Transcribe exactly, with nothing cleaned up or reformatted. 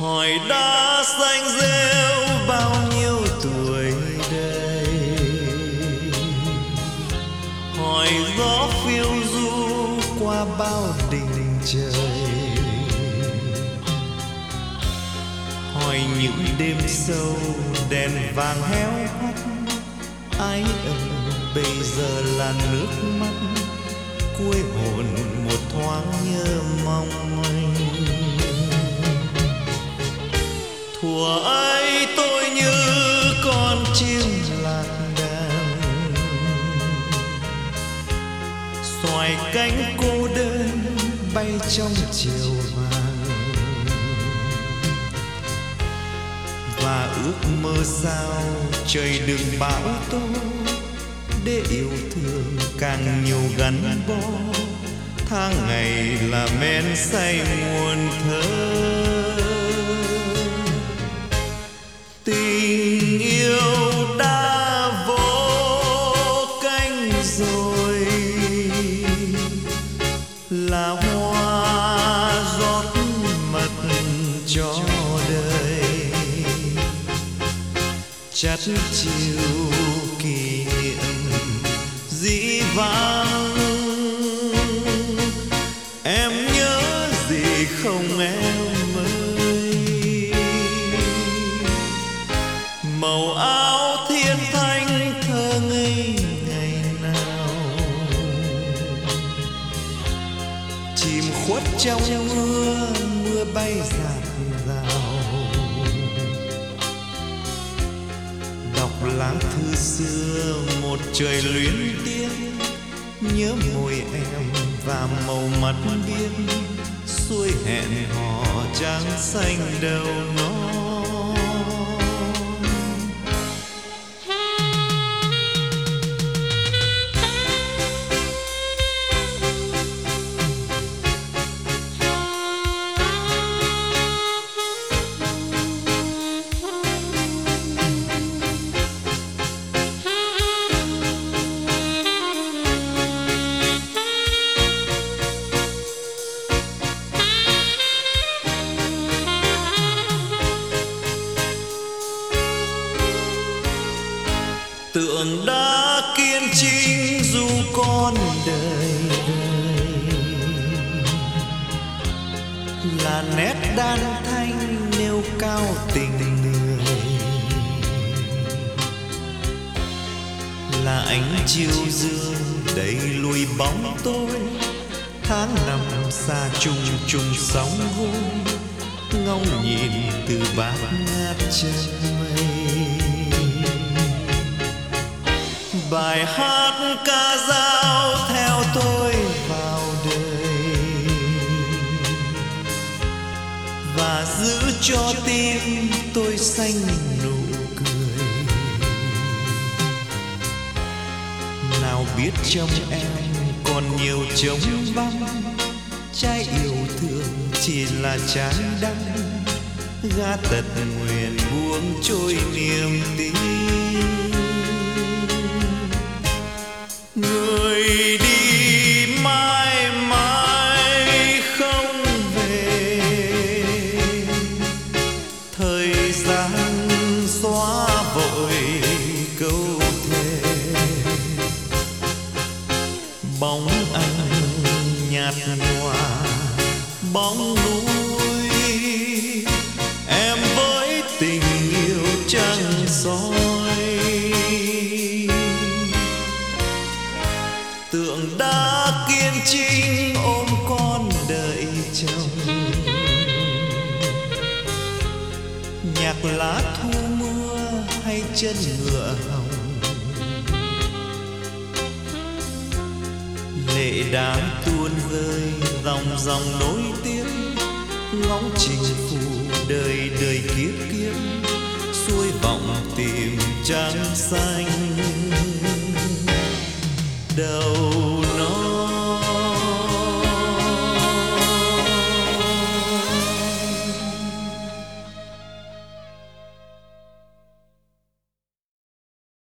hỏi đã xanh rêu bao nhiêu tuổi đây, hỏi gió phiêu du qua bao đỉnh trời, hỏi những đêm sâu đèn vàng héo hắt ái ân bây giờ là nước mắt cuối hồn một thoáng nhớ mong manh. Thuở ấy tôi như con chim lạc đàn xoài cánh cô đơn bay trong chiều vàng, và ước mơ sao trời đừng bão tố để yêu thương càng nhiều gắn bó, tháng ngày là men say muôn thơ. Tình yêu đã vỗ cánh rồi, là hoa rót mật cho đời, chắt chiều kỷ niệm dĩ vãng. Em nhớ gì không em ơi, màu áo thiên thanh thơ ngây ngày nào, chìm khuất trong mưa mưa bay rạt rào, đọc lá thư xưa một trời luyến tiếc, nhớ môi em và màu mắt biếc, xuôi hẹn hò trắng xanh đầu non. Tượng đã kiên trinh dù con đời đời, là nét đan thanh nêu cao tình người, là ánh chiều dương đẩy lùi bóng tối, tháng năm xa chung chung sóng vỗ, ngóng nhìn từ bát ngát chân mây. Bài hát ca dao theo tôi vào đời, và giữ cho tim tôi xanh nụ cười. Nào biết trong em còn nhiều trống vắng, trái yêu thương chỉ là trái đắng, gã tật nguyện buông trôi niềm tin. Người đi mãi mãi không về, thời gian xóa vội câu thề, bóng anh nhạt nhòa bóng núi, em với tình yêu trăng soi. Tượng đã kiên trinh ôm con đợi chồng, nhạc lá thu mưa hay chân ngựa hồng, lệ đã tuôn rơi dòng dòng nối tiếp, ngóng trình phù đời đời kiếp kiếp, xuôi vọng tìm trăng xanh đầu.